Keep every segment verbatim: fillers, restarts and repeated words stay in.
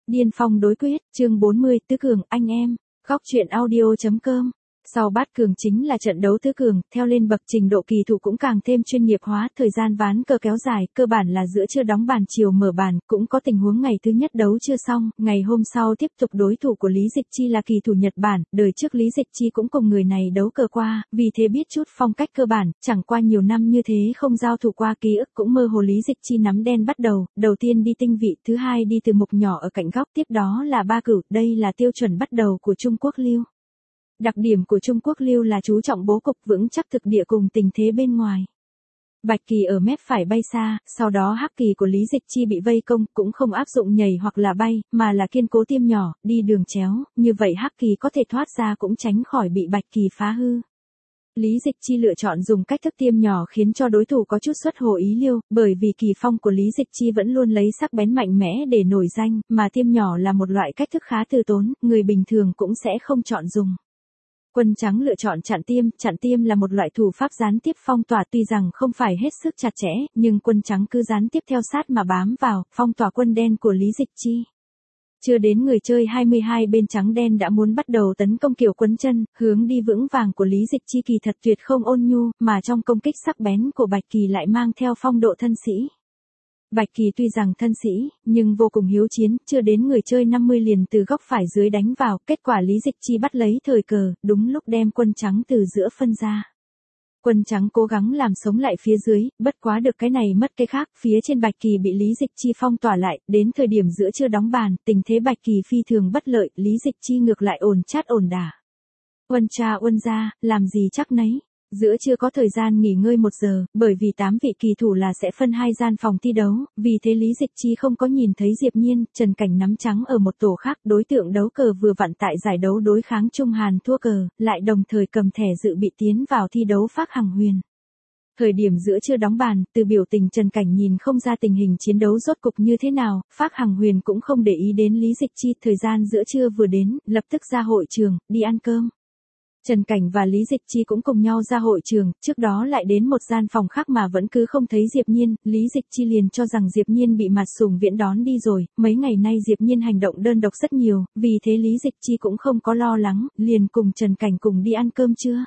Điên phong đối quyết, chương bốn mươi, tứ cường, anh em, góc truyện audio.com. Sau bát cường chính là trận đấu tứ cường, theo lên bậc trình độ kỳ thủ cũng càng thêm chuyên nghiệp hóa, thời gian ván cờ kéo dài, cơ bản là giữa trưa đóng bàn chiều mở bàn, cũng có tình huống ngày thứ nhất đấu chưa xong, ngày hôm sau tiếp tục đối thủ của Lý Dịch Chi là kỳ thủ Nhật Bản, đời trước Lý Dịch Chi cũng cùng người này đấu cờ qua, vì thế biết chút phong cách cơ bản, chẳng qua nhiều năm như thế không giao thủ qua, ký ức cũng mơ hồ. Lý Dịch Chi nắm đen bắt đầu, đầu tiên đi tinh vị, thứ hai đi từ mục nhỏ ở cạnh góc, tiếp đó là ba cửu, đây là tiêu chuẩn bắt đầu của Trung Quốc lưu. Đặc điểm của Trung Quốc lưu là chú trọng bố cục vững chắc thực địa cùng tình thế bên ngoài. Bạch kỳ ở mép phải bay xa, sau đó hắc kỳ của Lý Dịch Chi bị vây công, cũng không áp dụng nhảy hoặc là bay, mà là kiên cố tiêm nhỏ, đi đường chéo, như vậy hắc kỳ có thể thoát ra cũng tránh khỏi bị bạch kỳ phá hư. Lý Dịch Chi lựa chọn dùng cách thức tiêm nhỏ khiến cho đối thủ có chút xuất hồ ý liêu, bởi vì kỳ phong của Lý Dịch Chi vẫn luôn lấy sắc bén mạnh mẽ để nổi danh, mà tiêm nhỏ là một loại cách thức khá từ tốn, người bình thường cũng sẽ không chọn dùng. Quân trắng lựa chọn chặn tiêm, chặn tiêm là một loại thủ pháp gián tiếp phong tỏa, tuy rằng không phải hết sức chặt chẽ, nhưng quân trắng cứ gián tiếp theo sát mà bám vào, phong tỏa quân đen của Lý Dịch Chi. Chưa đến người chơi hai mươi hai bên trắng đen đã muốn bắt đầu tấn công kiểu quấn chân, hướng đi vững vàng của Lý Dịch Chi kỳ thật tuyệt không ôn nhu, mà trong công kích sắc bén của Bạch Kỳ lại mang theo phong độ thân sĩ. Bạch Kỳ tuy rằng thân sĩ, nhưng vô cùng hiếu chiến, chưa đến người chơi năm mươi liền từ góc phải dưới đánh vào, kết quả Lý Dịch Chi bắt lấy thời cờ, đúng lúc đem quân trắng từ giữa phân ra. Quân trắng cố gắng làm sống lại phía dưới, bất quá được cái này mất cái khác, phía trên Bạch Kỳ bị Lý Dịch Chi phong tỏa lại, đến thời điểm giữa chưa đóng bàn, tình thế Bạch Kỳ phi thường bất lợi, Lý Dịch Chi ngược lại ổn chát ổn đả. Uân cha uân ra, làm gì chắc nấy. Giữa chưa có thời gian nghỉ ngơi một giờ, bởi vì tám vị kỳ thủ là sẽ phân hai gian phòng thi đấu, vì thế Lý Dịch Chi không có nhìn thấy Diệp Nhiên, Trần Cảnh nắm trắng ở một tổ khác, đối tượng đấu cờ vừa vặn tại giải đấu đối kháng Trung Hàn thua cờ, lại đồng thời cầm thẻ dự bị tiến vào thi đấu Phác Hằng Huyền. Thời điểm giữa chưa đóng bàn, từ biểu tình Trần Cảnh nhìn không ra tình hình chiến đấu rốt cục như thế nào, Phác Hằng Huyền cũng không để ý đến Lý Dịch Chi, thời gian giữa trưa vừa đến, lập tức ra hội trường, đi ăn cơm. Trần Cảnh và Lý Dịch Chi cũng cùng nhau ra hội trường, trước đó lại đến một gian phòng khác mà vẫn cứ không thấy Diệp Nhiên, Lý Dịch Chi liền cho rằng Diệp Nhiên bị Mạt Sùng Viễn đón đi rồi, mấy ngày nay Diệp Nhiên hành động đơn độc rất nhiều, vì thế Lý Dịch Chi cũng không có lo lắng, liền cùng Trần Cảnh cùng đi ăn cơm trưa.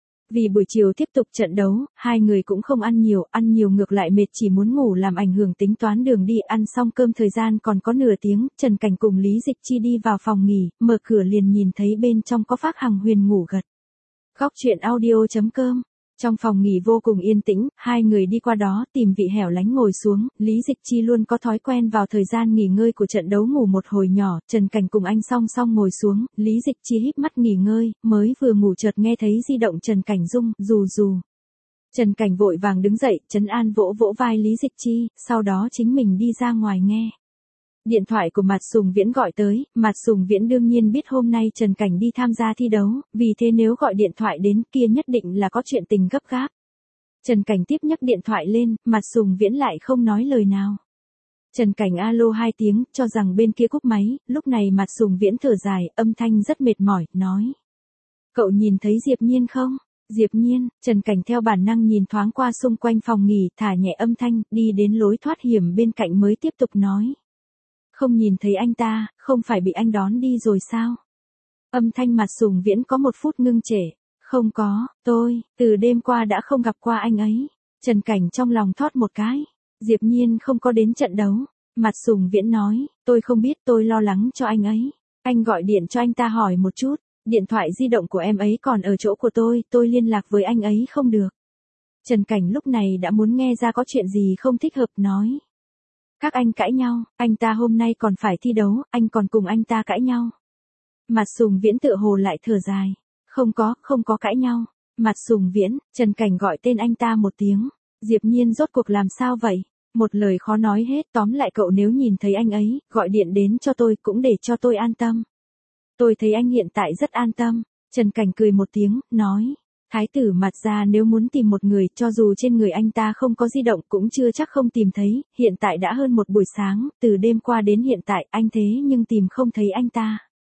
Vì buổi chiều tiếp tục trận đấu, hai người cũng không ăn nhiều, ăn nhiều ngược lại mệt chỉ muốn ngủ làm ảnh hưởng tính toán đường đi, ăn xong cơm thời gian còn có nửa tiếng, Trần Cảnh cùng Lý Dịch Chi đi vào phòng nghỉ, mở cửa liền nhìn thấy bên trong có Phác Hằng Huyền ngủ gật. Góc truyện audio.com. Trong phòng nghỉ vô cùng yên tĩnh, hai người đi qua đó tìm vị hẻo lánh ngồi xuống, Lý Dịch Chi luôn có thói quen vào thời gian nghỉ ngơi của trận đấu ngủ một hồi nhỏ, Trần Cảnh cùng anh song song ngồi xuống, Lý Dịch Chi híp mắt nghỉ ngơi, mới vừa ngủ chợt nghe thấy di động Trần Cảnh rung, rù rù. Trần Cảnh vội vàng đứng dậy, trấn an vỗ vỗ vai Lý Dịch Chi, sau đó chính mình đi ra ngoài nghe. Điện thoại của Mạt Sùng Viễn gọi tới, Mạt Sùng Viễn đương nhiên biết hôm nay Trần Cảnh đi tham gia thi đấu, vì thế nếu gọi điện thoại đến kia nhất định là có chuyện tình gấp gáp. Trần Cảnh tiếp nhấc điện thoại lên, Mạt Sùng Viễn lại không nói lời nào. Trần Cảnh alo hai tiếng, cho rằng bên kia cúp máy, lúc này Mạt Sùng Viễn thở dài, âm thanh rất mệt mỏi, nói. Cậu nhìn thấy Diệp Nhiên không? Diệp Nhiên, Trần Cảnh theo bản năng nhìn thoáng qua xung quanh phòng nghỉ, thả nhẹ âm thanh, đi đến lối thoát hiểm bên cạnh mới tiếp tục nói. Không nhìn thấy anh ta, không phải bị anh đón đi rồi sao? Âm thanh Mạt Sùng Viễn có một phút ngưng trệ. Không có, tôi, từ đêm qua đã không gặp qua anh ấy. Trần Cảnh trong lòng thót một cái. Diệp Nhiên không có đến trận đấu. Mạt Sùng Viễn nói, tôi không biết, tôi lo lắng cho anh ấy. Anh gọi điện cho anh ta hỏi một chút. Điện thoại di động của em ấy còn ở chỗ của tôi, tôi liên lạc với anh ấy không được. Trần Cảnh lúc này đã muốn nghe ra có chuyện gì không thích hợp, nói. Các anh cãi nhau, anh ta hôm nay còn phải thi đấu, anh còn cùng anh ta cãi nhau. Mạt Sùng Viễn tựa hồ lại thở dài. Không có, không có cãi nhau. Mạt Sùng Viễn, Trần Cảnh gọi tên anh ta một tiếng. Diệp Nhiên rốt cuộc làm sao vậy? Một lời khó nói hết, tóm lại cậu nếu nhìn thấy anh ấy, gọi điện đến cho tôi cũng để cho tôi an tâm. Tôi thấy anh hiện tại rất an tâm. Trần Cảnh cười một tiếng, nói. Thái tử Mạt gia nếu muốn tìm một người, cho dù trên người anh ta không có di động cũng chưa chắc không tìm thấy, hiện tại đã hơn một buổi sáng, từ đêm qua đến hiện tại, anh thế nhưng tìm không thấy anh ta.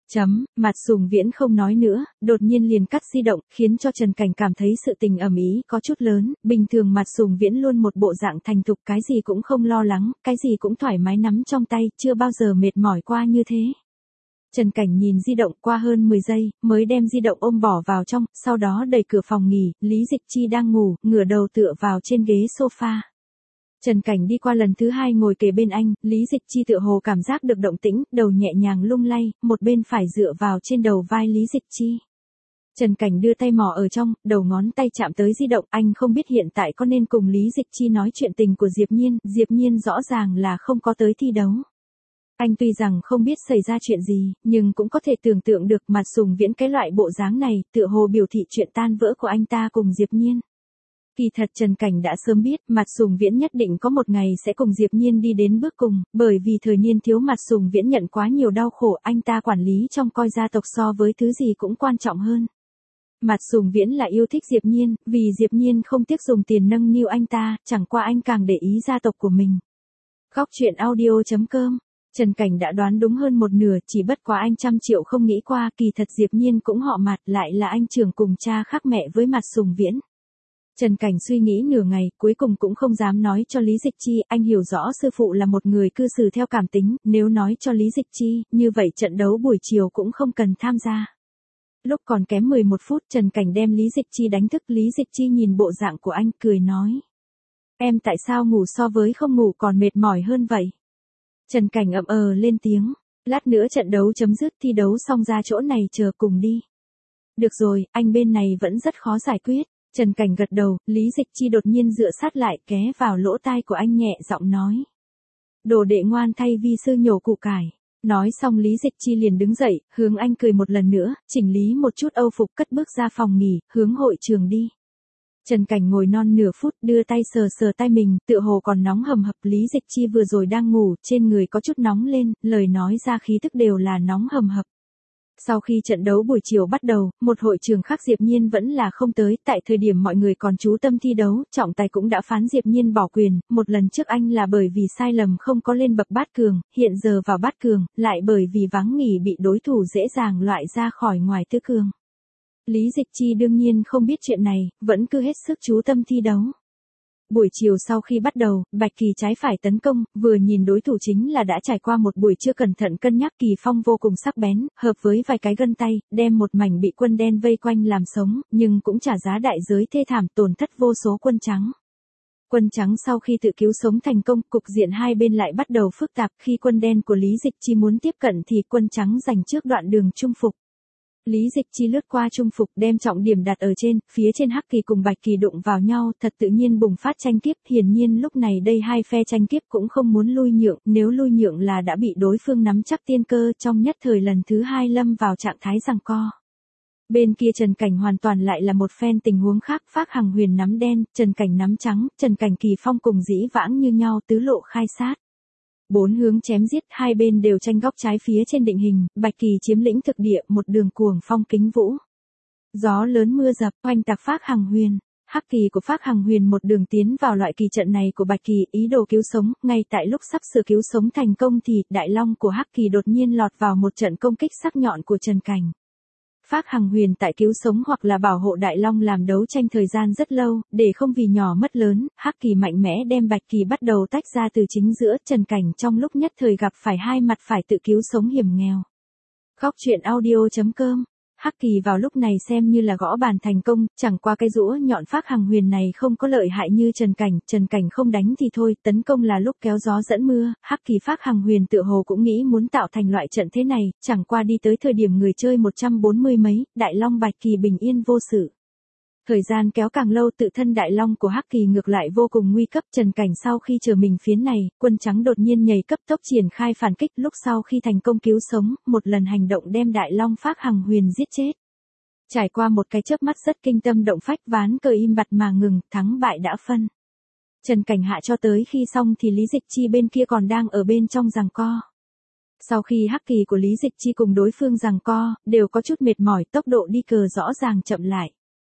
Chấm, Mặt Sùng Viễn không nói nữa, đột nhiên liền cắt di động, khiến cho Trần Cảnh cảm thấy sự tình ầm ĩ có chút lớn, bình thường Mặt Sùng Viễn luôn một bộ dạng thành thục, cái gì cũng không lo lắng, cái gì cũng thoải mái nắm trong tay, chưa bao giờ mệt mỏi qua như thế. Trần Cảnh nhìn di động qua hơn mười giây, mới đem di động ôm bỏ vào trong, sau đó đẩy cửa phòng nghỉ, Lý Dịch Chi đang ngủ, ngửa đầu tựa vào trên ghế sofa. Trần Cảnh đi qua lần thứ hai ngồi kề bên anh, Lý Dịch Chi tựa hồ cảm giác được động tĩnh, đầu nhẹ nhàng lung lay, một bên phải dựa vào trên đầu vai Lý Dịch Chi. Trần Cảnh đưa tay mò ở trong, đầu ngón tay chạm tới di động, anh không biết hiện tại có nên cùng Lý Dịch Chi nói chuyện tình của Diệp Nhiên, Diệp Nhiên rõ ràng là không có tới thi đấu. Anh tuy rằng không biết xảy ra chuyện gì, nhưng cũng có thể tưởng tượng được Mặt Sùng Viễn cái loại bộ dáng này, tựa hồ biểu thị chuyện tan vỡ của anh ta cùng Diệp Nhiên. Kỳ thật Trần Cảnh đã sớm biết Mặt Sùng Viễn nhất định có một ngày sẽ cùng Diệp Nhiên đi đến bước cùng, bởi vì thời niên thiếu Mặt Sùng Viễn nhận quá nhiều đau khổ, anh ta quản lý trong coi gia tộc so với thứ gì cũng quan trọng hơn. Mặt Sùng Viễn là yêu thích Diệp Nhiên, vì Diệp Nhiên không tiếc dùng tiền nâng niu anh ta, chẳng qua anh càng để ý gia tộc của mình. Góc truyện audio chấm com. Trần Cảnh đã đoán đúng hơn một nửa, chỉ bất quá anh trăm triệu không nghĩ qua, kỳ thật Diệp Nhiên cũng họ Mặt, lại là anh trưởng cùng cha khác mẹ với Mặt Sùng Viễn. Trần Cảnh suy nghĩ nửa ngày, cuối cùng cũng không dám nói cho Lý Dịch Chi, anh hiểu rõ sư phụ là một người cư xử theo cảm tính, nếu nói cho Lý Dịch Chi, như vậy trận đấu buổi chiều cũng không cần tham gia. Lúc còn kém mười một phút, Trần Cảnh đem Lý Dịch Chi đánh thức, Lý Dịch Chi nhìn bộ dạng của anh, cười nói. Em tại sao ngủ so với không ngủ còn mệt mỏi hơn vậy? Trần Cảnh ậm ờ lên tiếng, lát nữa trận đấu chấm dứt, thi đấu xong ra chỗ này chờ cùng đi. Được rồi, anh bên này vẫn rất khó giải quyết. Trần Cảnh gật đầu, Lý Dịch Chi đột nhiên dựa sát lại, ké vào lỗ tai của anh nhẹ giọng nói. Đồ đệ ngoan, thay vi sư nhổ củ cải. Nói xong Lý Dịch Chi liền đứng dậy, hướng anh cười một lần nữa, chỉnh lý một chút âu phục, cất bước ra phòng nghỉ, hướng hội trường đi. Trần Cảnh ngồi non nửa phút, đưa tay sờ sờ tay mình, tựa hồ còn nóng hầm hập. Lý Dịch Chi vừa rồi đang ngủ, trên người có chút nóng lên, lời nói ra khí tức đều là nóng hầm hập. Sau khi trận đấu buổi chiều bắt đầu, một hội trường khác Diệp Nhiên vẫn là không tới, tại thời điểm mọi người còn chú tâm thi đấu, trọng tài cũng đã phán Diệp Nhiên bỏ quyền, một lần trước anh là bởi vì sai lầm không có lên bậc bát cường, hiện giờ vào bát cường, lại bởi vì vắng nghỉ bị đối thủ dễ dàng loại ra khỏi ngoài tứ cường. Lý Dịch Chi đương nhiên không biết chuyện này, vẫn cứ hết sức chú tâm thi đấu. Buổi chiều sau khi bắt đầu, Bạch Kỳ trái phải tấn công, vừa nhìn đối thủ chính là đã trải qua một buổi chưa cẩn thận cân nhắc, Kỳ phong vô cùng sắc bén, hợp với vài cái gân tay, đem một mảnh bị quân đen vây quanh làm sống, nhưng cũng trả giá đại giới thê thảm, tổn thất vô số quân trắng. Quân trắng sau khi tự cứu sống thành công, cục diện hai bên lại bắt đầu phức tạp, khi quân đen của Lý Dịch Chi muốn tiếp cận thì quân trắng giành trước đoạn đường trung phục. Lý Dịch Chi lướt qua trung phục, đem trọng điểm đặt ở trên, phía trên Hắc Kỳ cùng Bạch Kỳ đụng vào nhau, thật tự nhiên bùng phát tranh kiếp, hiển nhiên lúc này đây hai phe tranh kiếp cũng không muốn lui nhượng, nếu lui nhượng là đã bị đối phương nắm chắc tiên cơ, trong nhất thời lần thứ hai lâm vào trạng thái giằng co. Bên kia Trần Cảnh hoàn toàn lại là một phen tình huống khác, Phác Hằng Huyền nắm đen, Trần Cảnh nắm trắng, Trần Cảnh Kỳ Phong cùng dĩ vãng như nhau, tứ lộ khai sát. Bốn hướng chém giết, hai bên đều tranh góc trái phía trên định hình, Bạch Kỳ chiếm lĩnh thực địa, một đường cuồng phong kính vũ. Gió lớn mưa dập, oanh tạc Phác Hằng Huyền. Hắc Kỳ của Phác Hằng Huyền một đường tiến vào loại kỳ trận này của Bạch Kỳ, ý đồ cứu sống, ngay tại lúc sắp sửa cứu sống thành công thì, Đại Long của Hắc Kỳ đột nhiên lọt vào một trận công kích sắc nhọn của Trần Cảnh. Phác Hằng Huyền tại cứu sống hoặc là bảo hộ Đại Long làm đấu tranh thời gian rất lâu, để không vì nhỏ mất lớn, Hắc Kỳ mạnh mẽ đem Bạch Kỳ bắt đầu tách ra từ chính giữa, Trần Cảnh trong lúc nhất thời gặp phải hai mặt phải tự cứu sống hiểm nghèo. Góc truyện audio chấm com. Hắc Kỳ vào lúc này xem như là gõ bàn thành công, chẳng qua cái rũa nhọn Phác Hằng Huyền này không có lợi hại như Trần Cảnh, Trần Cảnh không đánh thì thôi, tấn công là lúc kéo gió dẫn mưa, Hắc Kỳ Phác Hằng Huyền tựa hồ cũng nghĩ muốn tạo thành loại trận thế này, chẳng qua đi tới thời điểm người chơi một trăm bốn mươi mấy, Đại Long Bạch Kỳ bình yên vô sự. Thời gian kéo càng lâu, tự thân Đại Long của Hắc Kỳ ngược lại vô cùng nguy cấp, Trần Cảnh sau khi chờ mình phiến này, quân trắng đột nhiên nhảy cấp tốc triển khai phản kích, lúc sau khi thành công cứu sống, một lần hành động đem Đại Long Phác Hằng Huyền giết chết. Trải qua một cái chớp mắt rất kinh tâm động phách, ván cờ im bặt mà ngừng, thắng bại đã phân. Trần Cảnh hạ cho tới khi xong thì Lý Dịch Chi bên kia còn đang ở bên trong giằng co. Sau khi Hắc Kỳ của Lý Dịch Chi cùng đối phương giằng co, đều có chút mệt mỏi, tốc độ đi cờ rõ ràng chậm lại.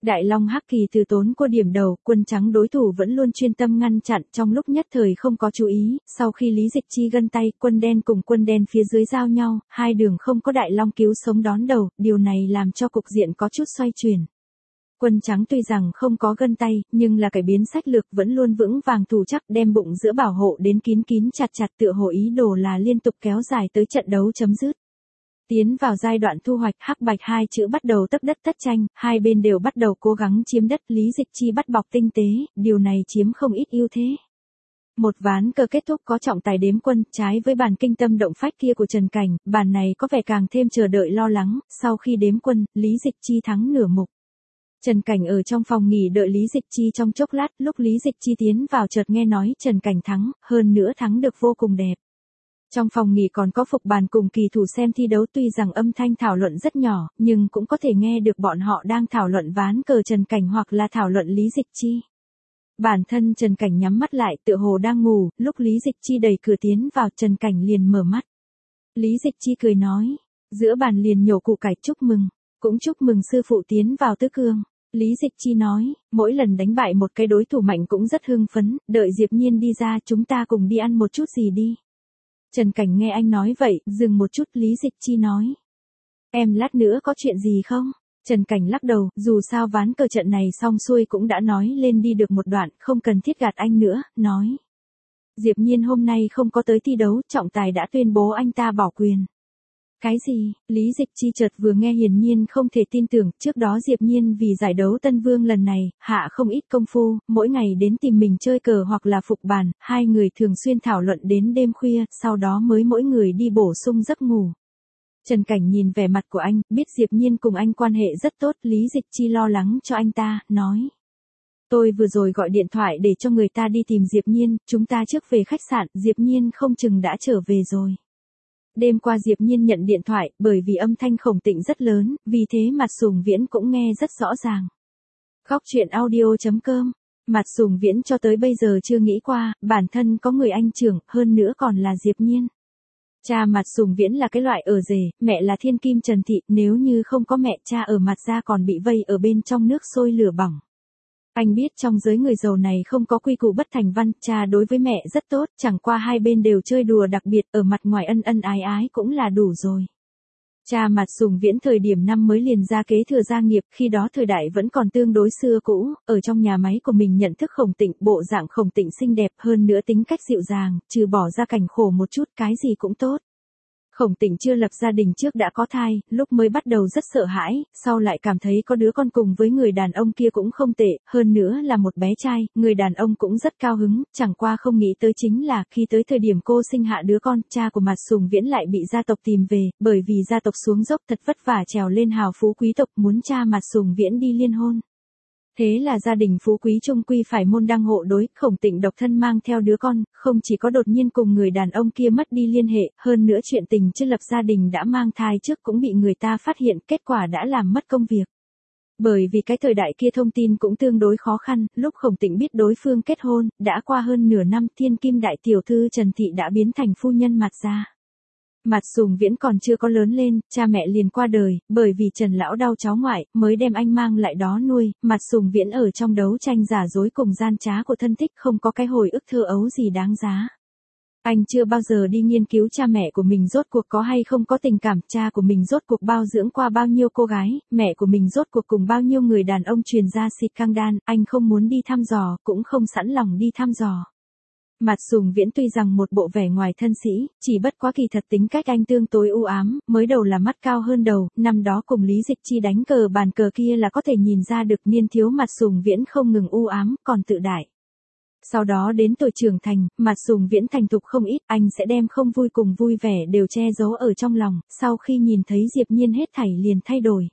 Đại Long Hắc Kỳ từ tốn cô điểm đầu, quân trắng đối thủ vẫn luôn chuyên tâm ngăn chặn, trong lúc nhất thời không có chú ý, sau khi Lý Dịch Chi gân tay, quân đen cùng quân đen phía dưới giao nhau, hai đường không có Đại Long cứu sống đón đầu, điều này làm cho cục diện có chút xoay chuyển. Quân trắng tuy rằng không có gân tay, nhưng là cải biến sách lược vẫn luôn vững vàng thủ chắc, đem bụng giữa bảo hộ đến kín kín chặt chặt, tựa hồ ý đồ là liên tục kéo dài tới trận đấu chấm dứt. Tiến vào giai đoạn thu hoạch, hắc bạch hai chữ bắt đầu tất đất tất tranh, hai bên đều bắt đầu cố gắng chiếm đất, Lý Dịch Chi bắt bọc tinh tế, điều này chiếm không ít ưu thế. Một ván cờ kết thúc có trọng tài đếm quân, trái với bàn kinh tâm động phách kia của Trần Cảnh, bàn này có vẻ càng thêm chờ đợi lo lắng, sau khi đếm quân, Lý Dịch Chi thắng nửa mục. Trần Cảnh ở trong phòng nghỉ đợi Lý Dịch Chi trong chốc lát, lúc Lý Dịch Chi tiến vào chợt nghe nói Trần Cảnh thắng, hơn nữa thắng được vô cùng đẹp. Trong phòng nghỉ còn có phục bàn cùng kỳ thủ xem thi đấu, tuy rằng âm thanh thảo luận rất nhỏ, nhưng cũng có thể nghe được bọn họ đang thảo luận ván cờ Trần Cảnh hoặc là thảo luận Lý Dịch Chi. Bản thân Trần Cảnh nhắm mắt lại tựa hồ đang ngủ, lúc Lý Dịch Chi đẩy cửa tiến vào Trần Cảnh liền mở mắt. Lý Dịch Chi cười nói, giữa bàn liền nhổ củ cải chúc mừng, cũng chúc mừng sư phụ tiến vào tứ cường. Lý Dịch Chi nói, mỗi lần đánh bại một cái đối thủ mạnh cũng rất hưng phấn, đợi Diệp Nhiên đi ra chúng ta cùng đi ăn một chút gì đi. Trần Cảnh nghe anh nói vậy, dừng một chút, Lý Dịch Chi nói. Em lát nữa có chuyện gì không? Trần Cảnh lắc đầu, dù sao ván cờ trận này xong xuôi cũng đã nói lên đi được một đoạn, không cần thiết gạt anh nữa, nói. Diệp Nhiên hôm nay không có tới thi đấu, trọng tài đã tuyên bố anh ta bỏ quyền. Cái gì? Lý Dịch Chi chợt vừa nghe hiển nhiên không thể tin tưởng, trước đó Diệp Nhiên vì giải đấu Tân Vương lần này, hạ không ít công phu, mỗi ngày đến tìm mình chơi cờ hoặc là phục bàn, hai người thường xuyên thảo luận đến đêm khuya, sau đó mới mỗi người đi bổ sung giấc ngủ. Trần Cảnh nhìn vẻ mặt của anh, biết Diệp Nhiên cùng anh quan hệ rất tốt, Lý Dịch Chi lo lắng cho anh ta, nói. Tôi vừa rồi gọi điện thoại để cho người ta đi tìm Diệp Nhiên, chúng ta trước về khách sạn, Diệp Nhiên không chừng đã trở về rồi. Đêm qua Diệp Nhiên nhận điện thoại, bởi vì âm thanh Khổng Tịnh rất lớn, vì thế Mạt Sùng Viễn cũng nghe rất rõ ràng. Góc truyện audio chấm com. Mạt Sùng Viễn cho tới bây giờ chưa nghĩ qua, bản thân có người anh trưởng, hơn nữa còn là Diệp Nhiên. Cha Mạt Sùng Viễn là cái loại ở rể, mẹ là thiên kim Trần Thị, nếu như không có mẹ, cha ở Mạt gia còn bị vây ở bên trong nước sôi lửa bỏng. Anh biết trong giới người giàu này không có quy củ bất thành văn, cha đối với mẹ rất tốt, chẳng qua hai bên đều chơi đùa đặc biệt, ở mặt ngoài ân ân ái ái cũng là đủ rồi. Cha Mạt Sùng Viễn thời điểm năm mới liền ra kế thừa gia nghiệp, khi đó thời đại vẫn còn tương đối xưa cũ, ở trong nhà máy của mình nhận thức Khổng Tịnh, bộ dạng Khổng Tịnh xinh đẹp hơn nữa tính cách dịu dàng, trừ bỏ ra cảnh khổ một chút, cái gì cũng tốt. Khổng Tịnh chưa lập gia đình trước đã có thai, lúc mới bắt đầu rất sợ hãi, sau lại cảm thấy có đứa con cùng với người đàn ông kia cũng không tệ, hơn nữa là một bé trai, người đàn ông cũng rất cao hứng, chẳng qua không nghĩ tới chính là khi tới thời điểm cô sinh hạ đứa con, cha của Mạt Sùng Viễn lại bị gia tộc tìm về, bởi vì gia tộc xuống dốc thật vất vả trèo lên hào phú quý tộc, muốn cha Mạt Sùng Viễn đi liên hôn. Thế là gia đình phú quý trung quy phải môn đăng hộ đối, Khổng Tịnh độc thân mang theo đứa con, không chỉ có đột nhiên cùng người đàn ông kia mất đi liên hệ, hơn nữa chuyện tình chưa lập gia đình đã mang thai trước cũng bị người ta phát hiện, kết quả đã làm mất công việc. Bởi vì cái thời đại kia thông tin cũng tương đối khó khăn, lúc Khổng Tịnh biết đối phương kết hôn, đã qua hơn nửa năm, thiên kim đại tiểu thư Trần Thị đã biến thành phu nhân Mạt gia. Mạt Sùng Viễn còn chưa có lớn lên, cha mẹ liền qua đời, bởi vì Trần lão đau cháu ngoại, mới đem anh mang lại đó nuôi, Mạt Sùng Viễn ở trong đấu tranh giả dối cùng gian trá của thân thích, không có cái hồi ức thơ ấu gì đáng giá. Anh chưa bao giờ đi nghiên cứu cha mẹ của mình rốt cuộc có hay không có tình cảm, cha của mình rốt cuộc bao dưỡng qua bao nhiêu cô gái, mẹ của mình rốt cuộc cùng bao nhiêu người đàn ông truyền ra xịt căng đan, anh không muốn đi thăm dò, cũng không sẵn lòng đi thăm dò. Mạt Sùng Viễn tuy rằng một bộ vẻ ngoài thân sĩ, chỉ bất quá kỳ thật tính cách anh tương tối u ám, mới đầu là mắt cao hơn đầu, năm đó cùng Lý Dịch Chi đánh cờ bàn cờ kia là có thể nhìn ra được niên thiếu Mạt Sùng Viễn không ngừng u ám, còn tự đại. Sau đó đến tuổi trưởng thành, Mạt Sùng Viễn thành thục không ít, anh sẽ đem không vui cùng vui vẻ đều che giấu ở trong lòng, sau khi nhìn thấy Diệp Nhiên hết thảy liền thay đổi.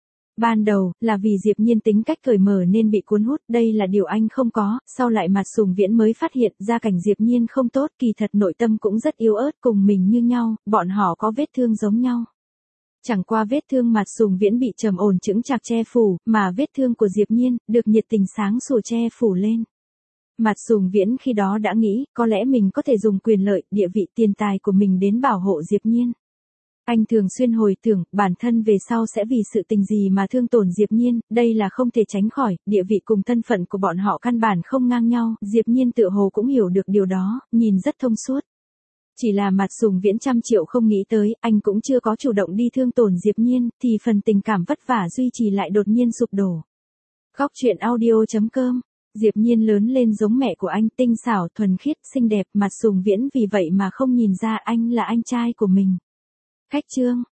Ban đầu, là vì Diệp Nhiên tính cách cởi mở nên bị cuốn hút, đây là điều anh không có, sau lại Mạt Sùng Viễn mới phát hiện gia cảnh Diệp Nhiên không tốt, kỳ thật nội tâm cũng rất yếu ớt cùng mình như nhau, bọn họ có vết thương giống nhau. Chẳng qua vết thương Mạt Sùng Viễn bị trầm ổn chững chạc che phủ, mà vết thương của Diệp Nhiên, được nhiệt tình sáng sủa che phủ lên. Mạt Sùng Viễn khi đó đã nghĩ, có lẽ mình có thể dùng quyền lợi, địa vị tiền tài của mình đến bảo hộ Diệp Nhiên. Anh thường xuyên hồi tưởng, bản thân về sau sẽ vì sự tình gì mà thương tổn Diệp Nhiên, đây là không thể tránh khỏi, địa vị cùng thân phận của bọn họ căn bản không ngang nhau, Diệp Nhiên tựa hồ cũng hiểu được điều đó, nhìn rất thông suốt. Chỉ là Mạt Sùng Viễn trăm triệu không nghĩ tới, anh cũng chưa có chủ động đi thương tổn Diệp Nhiên, thì phần tình cảm vất vả duy trì lại đột nhiên sụp đổ. Góc truyện audio chấm com. Diệp Nhiên lớn lên giống mẹ của anh, tinh xảo, thuần khiết, xinh đẹp, Mạt Sùng Viễn vì vậy mà không nhìn ra anh là anh trai của mình. Khách chương.